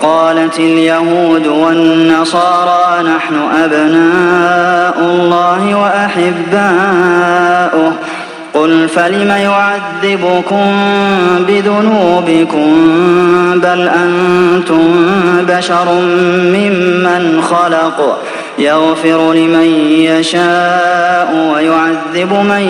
وقالت اليهود والنصارى نحن أبناء الله وأحباؤه قل فلم يعذبكم بذنوبكم بل أنتم بشر ممن خلق يغفر لمن يشاء ويعذب من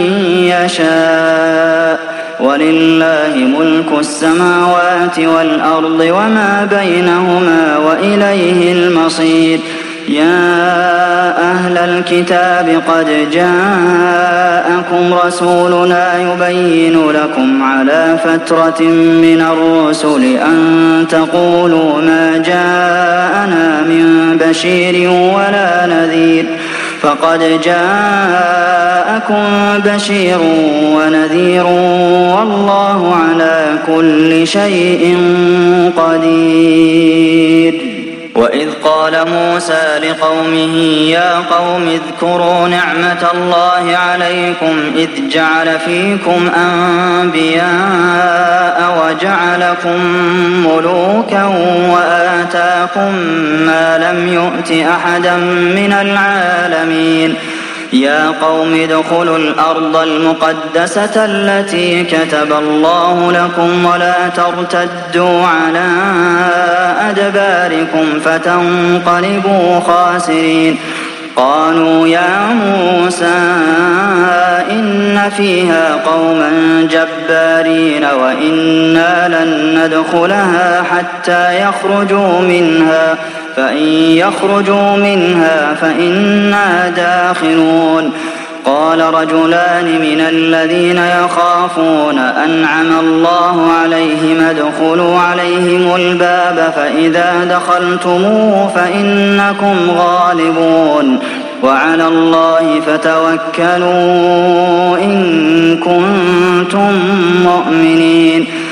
يشاء ولله ملك السماوات والأرض وما بينهما وإليه المصير يا أهل الكتاب قد جاءكم رسولنا يبين لكم على فترة من الرسل أن تقولوا ما جاءنا من بشير ولا نذير فقد جاءكم بشير ونذير والله على كل شيء قدير. وإذ قال موسى لقومه يا قوم اذكروا نعمة الله عليكم إذ جعل فيكم أنبياء وجعلكم ملوكا وآتاكم ما لم يؤت أحدا من العالمين يا قوم ادخلوا الأرض المقدسة التي كتب الله لكم ولا ترتدوا على أدباركم فتنقلبوا خاسرين قالوا يا موسى إن فيها قوما جبارين وإنا لن ندخلها حتى يخرجوا منها فإن يخرجوا منها فإنا داخلون قال رجلان من الذين يخافون أنعم الله عليهم ادخلوا عليهم الباب فإذا دخلتموه فإنكم غالبون وعلى الله فتوكلوا إن كنتم مؤمنين